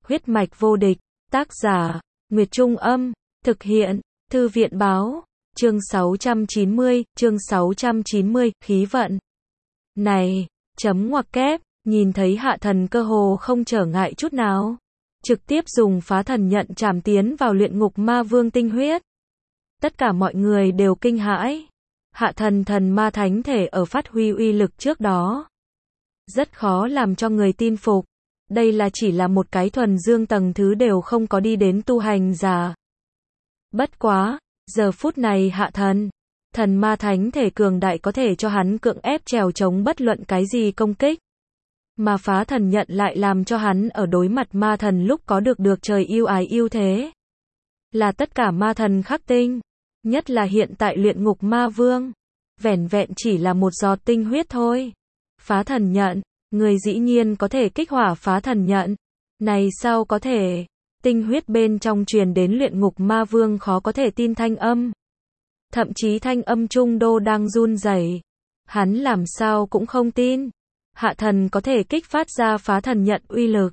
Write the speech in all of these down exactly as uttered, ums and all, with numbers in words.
Huyết mạch vô địch, tác giả, Nguyệt Trung Âm, thực hiện, Thư viện Báo, chương sáu trăm chín mươi, chương sáu trăm chín mươi, khí vận. Này, chấm ngoặc kép, nhìn thấy Hạ Thần cơ hồ không trở ngại chút nào. Trực tiếp dùng phá thần nhận trảm tiến vào luyện ngục ma vương tinh huyết. Tất cả mọi người đều kinh hãi. Hạ Thần thần ma thánh thể ở phát huy uy lực trước đó. Rất khó làm cho người tin phục. Đây là chỉ là một cái thuần dương tầng thứ đều không có đi đến tu hành giả. Bất quá, giờ phút này Hạ Thần, thần ma thánh thể cường đại có thể cho hắn cưỡng ép trèo chống bất luận cái gì công kích. Mà phá thần nhận lại làm cho hắn ở đối mặt ma thần lúc có được được trời yêu ái yêu thế. Là tất cả ma thần khắc tinh, nhất là hiện tại luyện ngục ma vương. Vẻn vẹn chỉ là một giọt tinh huyết thôi. Phá thần nhận, người dĩ nhiên có thể kích hỏa phá thần nhận. Này sao có thể? Tinh huyết bên trong truyền đến luyện ngục ma vương khó có thể tin thanh âm. Thậm chí thanh âm trung đô đang run rẩy. Hắn làm sao cũng không tin. Hạ Thần có thể kích phát ra phá thần nhận uy lực.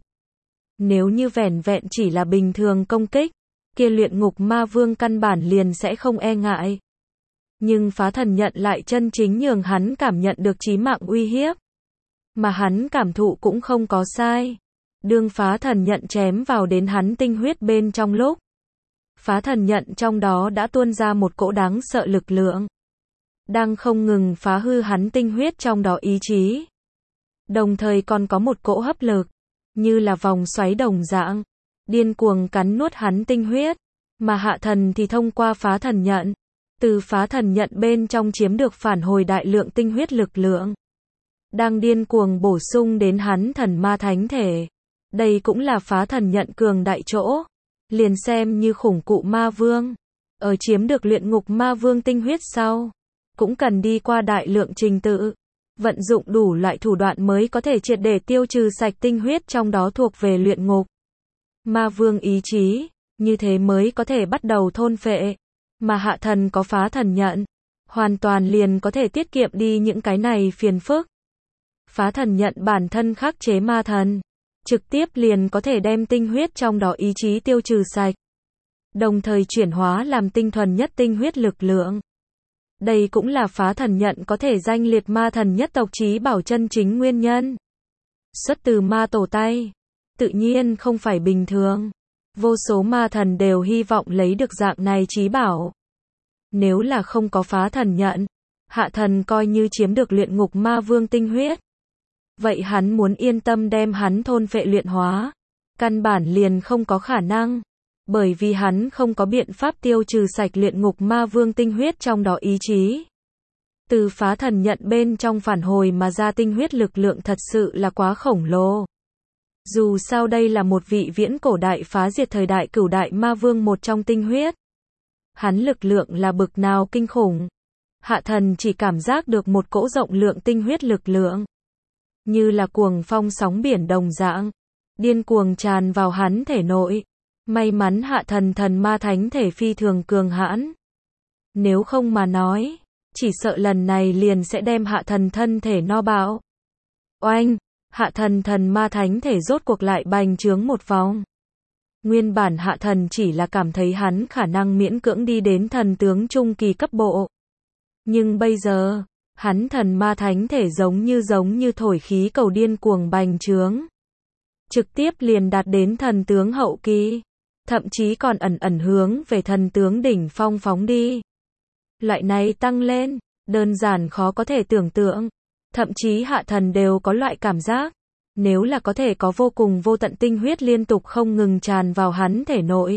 Nếu như vẻn vẹn chỉ là bình thường công kích, kia luyện ngục ma vương căn bản liền sẽ không e ngại. Nhưng phá thần nhận lại chân chính nhường hắn cảm nhận được chí mạng uy hiếp. Mà hắn cảm thụ cũng không có sai. Đương phá thần nhận chém vào đến hắn tinh huyết bên trong lúc. Phá thần nhận trong đó đã tuôn ra một cỗ đáng sợ lực lượng. Đang không ngừng phá hư hắn tinh huyết trong đó ý chí. Đồng thời còn có một cỗ hấp lực. Như là vòng xoáy đồng dạng. Điên cuồng cắn nuốt hắn tinh huyết. Mà Hạ Thần thì thông qua phá thần nhận. Từ phá thần nhận bên trong chiếm được phản hồi đại lượng tinh huyết lực lượng. Đang điên cuồng bổ sung đến hắn thần ma thánh thể. Đây cũng là phá thần nhận cường đại chỗ. Liền xem như khủng cụ ma vương. Ở chiếm được luyện ngục ma vương tinh huyết sau. Cũng cần đi qua đại lượng trình tự. Vận dụng đủ loại thủ đoạn mới có thể triệt để tiêu trừ sạch tinh huyết trong đó thuộc về luyện ngục ma vương ý chí. Như thế mới có thể bắt đầu thôn phệ. Mà Hạ Thần có phá thần nhận. Hoàn toàn liền có thể tiết kiệm đi những cái này phiền phức. Phá thần nhận bản thân khắc chế ma thần. Trực tiếp liền có thể đem tinh huyết trong đó ý chí tiêu trừ sạch. Đồng thời chuyển hóa làm tinh thuần nhất tinh huyết lực lượng. Đây cũng là phá thần nhận có thể danh liệt ma thần nhất tộc chí bảo chân chính nguyên nhân. Xuất từ ma tổ tay. Tự nhiên không phải bình thường. Vô số ma thần đều hy vọng lấy được dạng này chí bảo. Nếu là không có phá thần nhận, Hạ Thần coi như chiếm được luyện ngục ma vương tinh huyết. Vậy hắn muốn yên tâm đem hắn thôn phệ luyện hóa. Căn bản liền không có khả năng. Bởi vì hắn không có biện pháp tiêu trừ sạch luyện ngục ma vương tinh huyết trong đó ý chí. Từ phá thần nhận bên trong phản hồi mà ra tinh huyết lực lượng thật sự là quá khổng lồ. Dù sao đây là một vị viễn cổ đại phá diệt thời đại cửu đại ma vương một trong tinh huyết. Hắn lực lượng là bực nào kinh khủng. Hạ Thần chỉ cảm giác được một cỗ rộng lượng tinh huyết lực lượng. Như là cuồng phong sóng biển đồng dạng. Điên cuồng tràn vào hắn thể nội. May mắn Hạ Thần thần ma thánh thể phi thường cường hãn. Nếu không mà nói, chỉ sợ lần này liền sẽ đem Hạ Thần thân thể no bạo. Oanh! Hạ Thần thần ma thánh thể rốt cuộc lại bành trướng một vòng. Nguyên bản Hạ Thần chỉ là cảm thấy hắn khả năng miễn cưỡng đi đến thần tướng trung kỳ cấp bộ. Nhưng bây giờ, hắn thần ma thánh thể giống như giống như thổi khí cầu điên cuồng bành trướng. Trực tiếp liền đạt đến thần tướng hậu kỳ. Thậm chí còn ẩn ẩn hướng về thần tướng đỉnh phong phóng đi. Loại này tăng lên, đơn giản khó có thể tưởng tượng. Thậm chí Hạ Thần đều có loại cảm giác. Nếu là có thể có vô cùng vô tận tinh huyết liên tục không ngừng tràn vào hắn thể nội.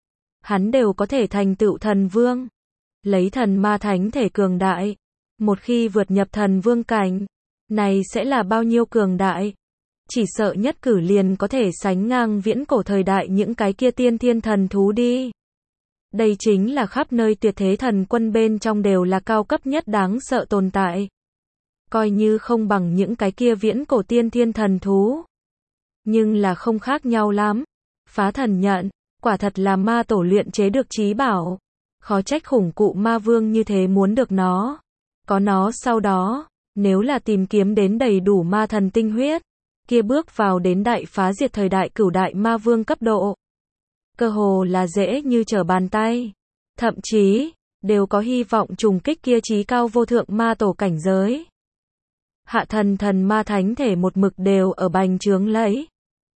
Hắn đều có thể thành tựu thần vương. Lấy thần ma thánh thể cường đại. Một khi vượt nhập thần vương cảnh. Này sẽ là bao nhiêu cường đại. Chỉ sợ nhất cử liền có thể sánh ngang viễn cổ thời đại những cái kia tiên thiên thần thú đi. Đây chính là khắp nơi tuyệt thế thần quân bên trong đều là cao cấp nhất đáng sợ tồn tại. Coi như không bằng những cái kia viễn cổ tiên thiên thần thú. Nhưng là không khác nhau lắm. Phá thần nhận, quả thật là ma tổ luyện chế được chí bảo. Khó trách khủng cụ ma vương như thế muốn được nó. Có nó sau đó, nếu là tìm kiếm đến đầy đủ ma thần tinh huyết. kia bước vào đến đại phá diệt thời đại cửu đại ma vương cấp độ. Cơ hồ là dễ như trở bàn tay. Thậm chí, đều có hy vọng trùng kích kia chí cao vô thượng ma tổ cảnh giới. Hạ thần thần ma thánh thể một mực đều ở bành trướng lấy.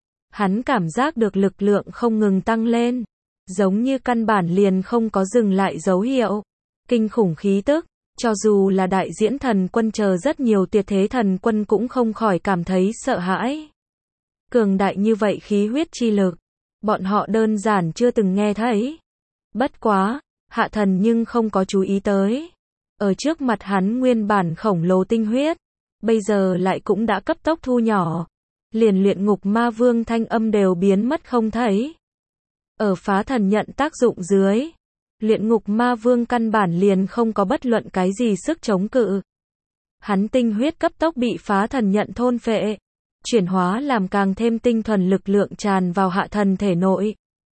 Hắn cảm giác được lực lượng không ngừng tăng lên. Giống như căn bản liền không có dừng lại dấu hiệu. Kinh khủng khí tức, cho dù là đại diễn thần quân chờ rất nhiều tuyệt thế thần quân cũng không khỏi cảm thấy sợ hãi. Cường đại như vậy khí huyết chi lực, bọn họ đơn giản chưa từng nghe thấy. Bất quá, hạ thần nhưng không có chú ý tới. Ở trước mặt hắn nguyên bản khổng lồ tinh huyết, bây giờ lại cũng đã cấp tốc thu nhỏ. Liền luyện ngục ma vương thanh âm đều biến mất không thấy. Ở phá thần nhận tác dụng dưới, luyện ngục ma vương căn bản liền không có bất luận cái gì sức chống cự. Hắn tinh huyết cấp tốc bị phá thần nhận thôn phệ, chuyển hóa làm càng thêm tinh thuần lực lượng tràn vào hạ thần thể nội.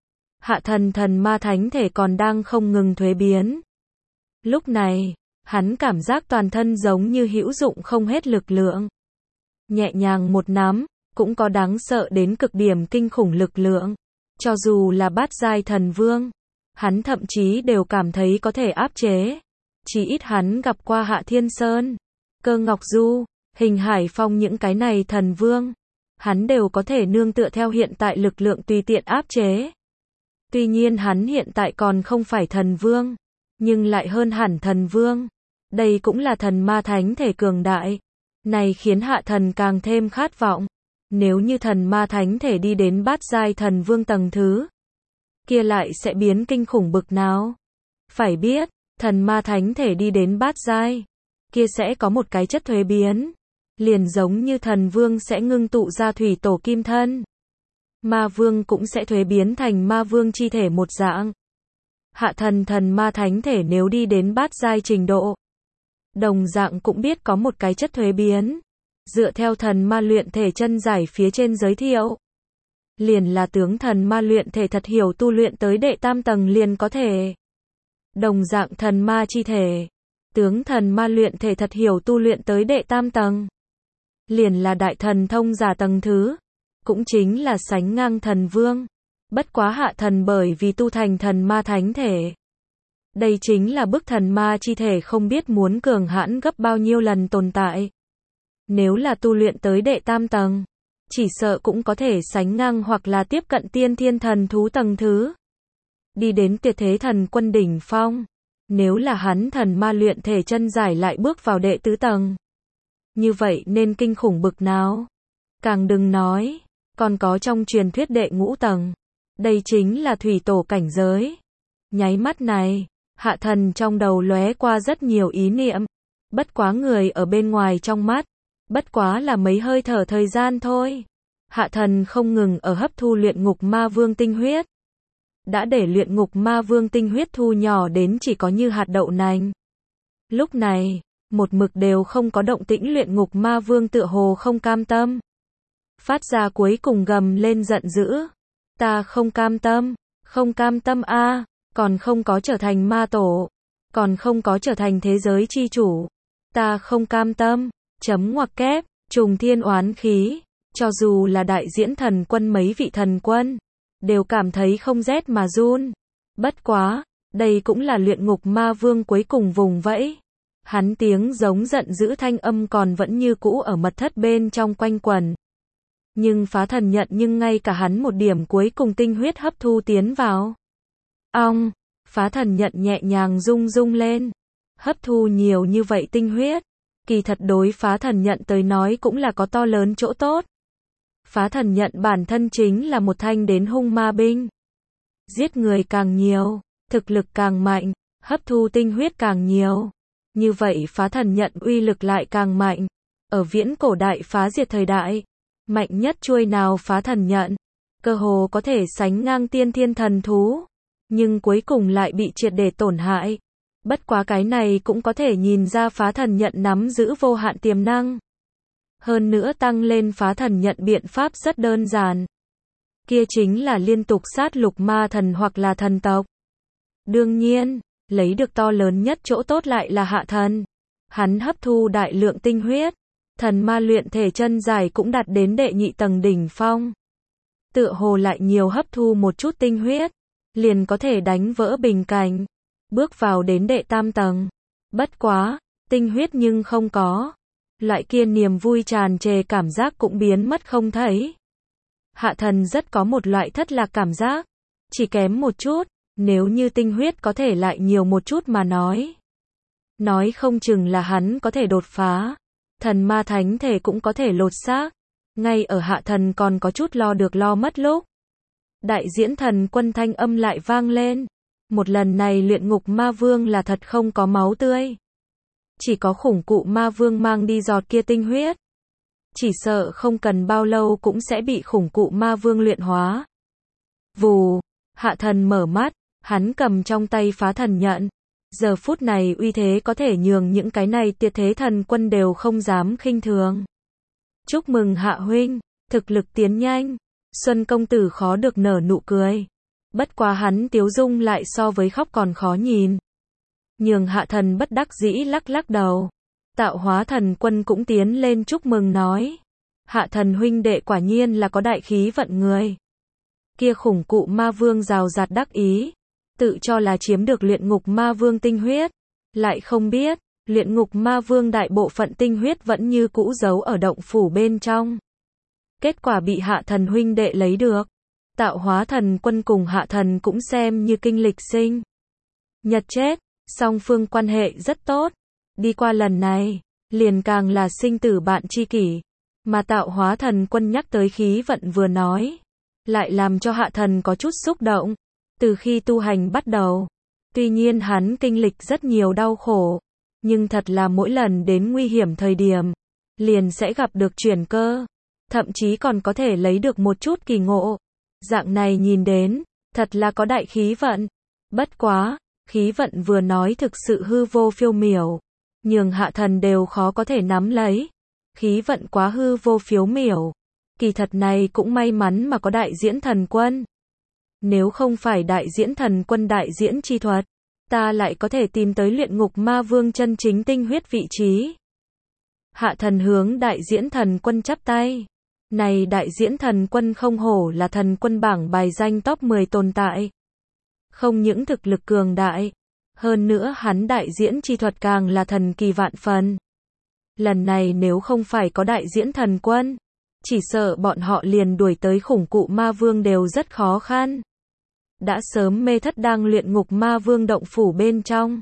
Hạ thần thần ma thánh thể còn đang không ngừng thuế biến. Lúc này, hắn cảm giác toàn thân giống như hữu dụng không hết lực lượng. Nhẹ nhàng một nắm, cũng có đáng sợ đến cực điểm kinh khủng lực lượng. Cho dù là bát giai thần vương, hắn thậm chí đều cảm thấy có thể áp chế. Chỉ ít hắn gặp qua Hạ Thiên Sơn, Cơ Ngọc Du, Hình Hải Phong những cái này thần vương. Hắn đều có thể nương tựa theo hiện tại lực lượng tùy tiện áp chế. Tuy nhiên hắn hiện tại còn không phải thần vương, nhưng lại hơn hẳn thần vương. Đây cũng là thần ma thánh thể cường đại. Này khiến hạ thần càng thêm khát vọng. Nếu như thần ma thánh thể đi đến bát giai thần vương tầng thứ, kia lại sẽ biến kinh khủng bực nào. Phải biết, thần ma thánh thể đi đến bát giai, kia sẽ có một cái chất thuế biến. Liền giống như thần vương sẽ ngưng tụ ra thủy tổ kim thân. Ma vương cũng sẽ thuế biến thành ma vương chi thể một dạng. Hạ thần thần ma thánh thể nếu đi đến bát giai trình độ, đồng dạng cũng biết có một cái chất thuế biến. Dựa theo thần ma luyện thể chân giải phía trên giới thiệu, liền là tướng thần ma luyện thể thật hiểu tu luyện tới đệ tam tầng liền có thể. Đồng dạng thần ma chi thể, tướng thần ma luyện thể thật hiểu tu luyện tới đệ tam tầng, liền là đại thần thông giả tầng thứ, cũng chính là sánh ngang thần vương. Bất quá hạ thần bởi vì tu thành thần ma thánh thể, đây chính là bức thần ma chi thể không biết muốn cường hãn gấp bao nhiêu lần tồn tại. Nếu là tu luyện tới đệ tam tầng, chỉ sợ cũng có thể sánh ngang hoặc là tiếp cận tiên thiên thần thú tầng thứ. Đi đến tuyệt thế thần quân đỉnh phong. Nếu là hắn thần ma luyện thể chân giải lại bước vào đệ tứ tầng, như vậy nên kinh khủng bực nào. Càng đừng nói, còn có trong truyền thuyết đệ ngũ tầng. Đây chính là thủy tổ cảnh giới. Nháy mắt này, hạ thần trong đầu lóe qua rất nhiều ý niệm. Bất quá người ở bên ngoài trong mắt, bất quá là mấy hơi thở thời gian thôi. Hạ thần không ngừng ở hấp thu luyện ngục ma vương tinh huyết. Đã để luyện ngục ma vương tinh huyết thu nhỏ đến chỉ có như hạt đậu nành. Lúc này, một mực đều không có động tĩnh luyện ngục ma vương tựa hồ không cam tâm. Phát ra cuối cùng gầm lên giận dữ. Ta không cam tâm, không cam tâm a, còn không có trở thành ma tổ, còn không có trở thành thế giới chi chủ. Ta không cam tâm, chấm ngoặc kép, trùng thiên oán khí, cho dù là đại diễn thần quân mấy vị thần quân, đều cảm thấy không rét mà run. Bất quá, đây cũng là luyện ngục ma vương cuối cùng vùng vẫy. Hắn tiếng giống giận dữ thanh âm còn vẫn như cũ ở mật thất bên trong quanh quẩn. Nhưng phá thần nhận nhưng ngay cả hắn một điểm cuối cùng tinh huyết hấp thu tiến vào. Ong, phá thần nhận nhẹ nhàng rung rung lên. Hấp thu nhiều như vậy tinh huyết, kỳ thật đối phá thần nhận tới nói cũng là có to lớn chỗ tốt. Phá thần nhận bản thân chính là một thanh đến hung ma binh. Giết người càng nhiều, thực lực càng mạnh, hấp thu tinh huyết càng nhiều. Như vậy phá thần nhận uy lực lại càng mạnh. Ở viễn cổ đại phá diệt thời đại, mạnh nhất chuôi nào phá thần nhận, cơ hồ có thể sánh ngang tiên thiên thần thú. Nhưng cuối cùng lại bị triệt để tổn hại. Bất quá cái này cũng có thể nhìn ra phá thần nhận nắm giữ vô hạn tiềm năng. Hơn nữa tăng lên phá thần nhận biện pháp rất đơn giản. Kia chính là liên tục sát lục ma thần hoặc là thần tộc. Đương nhiên, lấy được to lớn nhất chỗ tốt lại là hạ thần. Hắn hấp thu đại lượng tinh huyết, Thần ma luyện thể chân giải cũng đạt đến đệ nhị tầng đỉnh phong. Tựa hồ lại nhiều hấp thu một chút tinh huyết, liền có thể đánh vỡ bình cảnh, bước vào đến đệ tam tầng. Bất quá, tinh huyết nhưng không có. Loại kia niềm vui tràn trề cảm giác cũng biến mất không thấy. Hạ thần rất có một loại thất lạc cảm giác, chỉ kém một chút, nếu như tinh huyết có thể lại nhiều một chút mà nói. Nói không chừng là hắn có thể đột phá, thần ma thánh thể cũng có thể lột xác. Ngay ở hạ thần còn có chút lo được lo mất lúc. Đại diễn thần quân thanh âm lại vang lên. Một lần này luyện ngục ma vương là thật không có máu tươi. Chỉ có khủng cụ ma vương mang đi giọt kia tinh huyết. Chỉ sợ không cần bao lâu cũng sẽ bị khủng cụ ma vương luyện hóa. Vù, hạ thần mở mắt, hắn cầm trong tay phá thần nhận. Giờ phút này uy thế có thể nhường những cái này tuyệt thế thần quân đều không dám khinh thường. Chúc mừng hạ huynh, thực lực tiến nhanh. Xuân công tử khó được nở nụ cười. Bất quá hắn tiếu dung lại so với khóc còn khó nhìn. Nhường hạ thần bất đắc dĩ lắc lắc đầu. Tạo hóa thần quân cũng tiến lên chúc mừng nói. Hạ thần huynh đệ quả nhiên là có đại khí vận người. Kia khủng cụ ma vương rào rạt đắc ý. Tự cho là chiếm được luyện ngục ma vương tinh huyết. Lại không biết, luyện ngục ma vương đại bộ phận tinh huyết vẫn như cũ giấu ở động phủ bên trong. Kết quả bị hạ thần huynh đệ lấy được. Tạo hóa thần quân cùng hạ thần cũng xem như kinh lịch sinh. Nhật chết, song phương quan hệ rất tốt. Đi qua lần này, liền càng là sinh tử bạn tri kỷ. Mà tạo hóa thần quân nhắc tới khí vận vừa nói. Lại làm cho hạ thần có chút xúc động. Từ khi tu hành bắt đầu. Tuy nhiên hắn kinh lịch rất nhiều đau khổ. Nhưng thật là mỗi lần đến nguy hiểm thời điểm. Liền sẽ gặp được chuyển cơ. Thậm chí còn có thể lấy được một chút kỳ ngộ. Dạng này nhìn đến, thật là có đại khí vận. Bất quá, khí vận vừa nói thực sự hư vô phiêu miểu. Nhường hạ thần đều khó có thể nắm lấy. Khí vận quá hư vô phiếu miểu. Kỳ thật này cũng may mắn mà có đại diễn thần quân. Nếu không phải đại diễn thần quân đại diễn chi thuật, ta lại có thể tìm tới luyện ngục ma vương chân chính tinh huyết vị trí. Hạ thần hướng đại diễn thần quân chắp tay. Này đại diễn thần quân không hổ là thần quân bảng bài danh top mười tồn tại. Không những thực lực cường đại, hơn nữa hắn đại diễn chi thuật càng là thần kỳ vạn phần. Lần này nếu không phải có đại diễn thần quân, chỉ sợ bọn họ liền đuổi tới khủng cụ ma vương đều rất khó khăn. Đã sớm mê thất đang luyện ngục ma vương động phủ bên trong.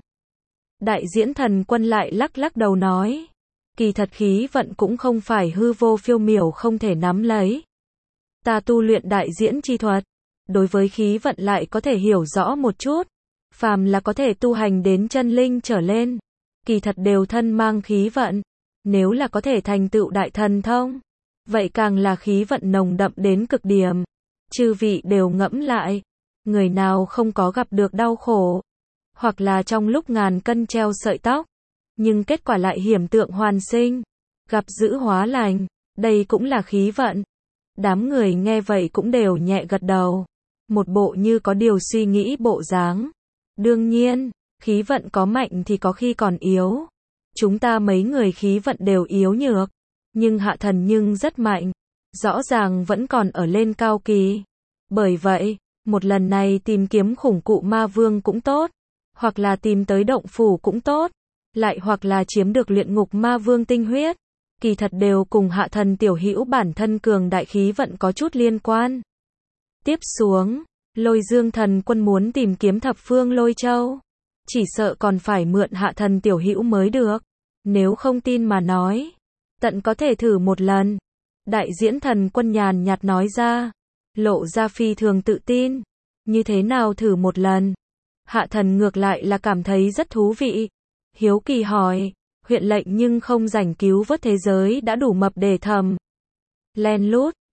Đại diễn thần quân lại lắc lắc đầu nói. Kỳ thật khí vận cũng không phải hư vô phiêu miểu không thể nắm lấy. Ta tu luyện đại diễn chi thuật. Đối với khí vận lại có thể hiểu rõ một chút. Phàm là có thể tu hành đến chân linh trở lên. Kỳ thật đều thân mang khí vận. Nếu là có thể thành tựu đại thần thông. Vậy càng là khí vận nồng đậm đến cực điểm. Chư vị đều ngẫm lại. Người nào không có gặp được đau khổ. Hoặc là trong lúc ngàn cân treo sợi tóc. Nhưng kết quả lại hiểm tượng hoàn sinh. Gặp dữ hóa lành. Đây cũng là khí vận. Đám người nghe vậy cũng đều nhẹ gật đầu. Một bộ như có điều suy nghĩ bộ dáng. Đương nhiên, khí vận có mạnh thì có khi còn yếu. Chúng ta mấy người khí vận đều yếu nhược. Nhưng hạ thần nhưng rất mạnh. Rõ ràng vẫn còn ở lên cao kỳ. Bởi vậy, một lần này tìm kiếm khủng cụ ma vương cũng tốt. Hoặc là tìm tới động phủ cũng tốt. Lại hoặc là chiếm được luyện ngục ma vương tinh huyết. Kỳ thật đều cùng hạ thần tiểu hữu bản thân cường đại khí vận có chút liên quan. Tiếp xuống, Lôi Dương thần quân muốn tìm kiếm thập phương lôi châu. Chỉ sợ còn phải mượn hạ thần tiểu hữu mới được. Nếu không tin mà nói, tận có thể thử một lần. Đại diễn thần quân nhàn nhạt nói ra. Lộ ra phi thường tự tin. Như thế nào thử một lần? Hạ thần ngược lại là cảm thấy rất thú vị. Hiếu kỳ hỏi. Huyện lệnh nhưng không rảnh cứu vớt thế giới đã đủ mập để thầm. Len lút,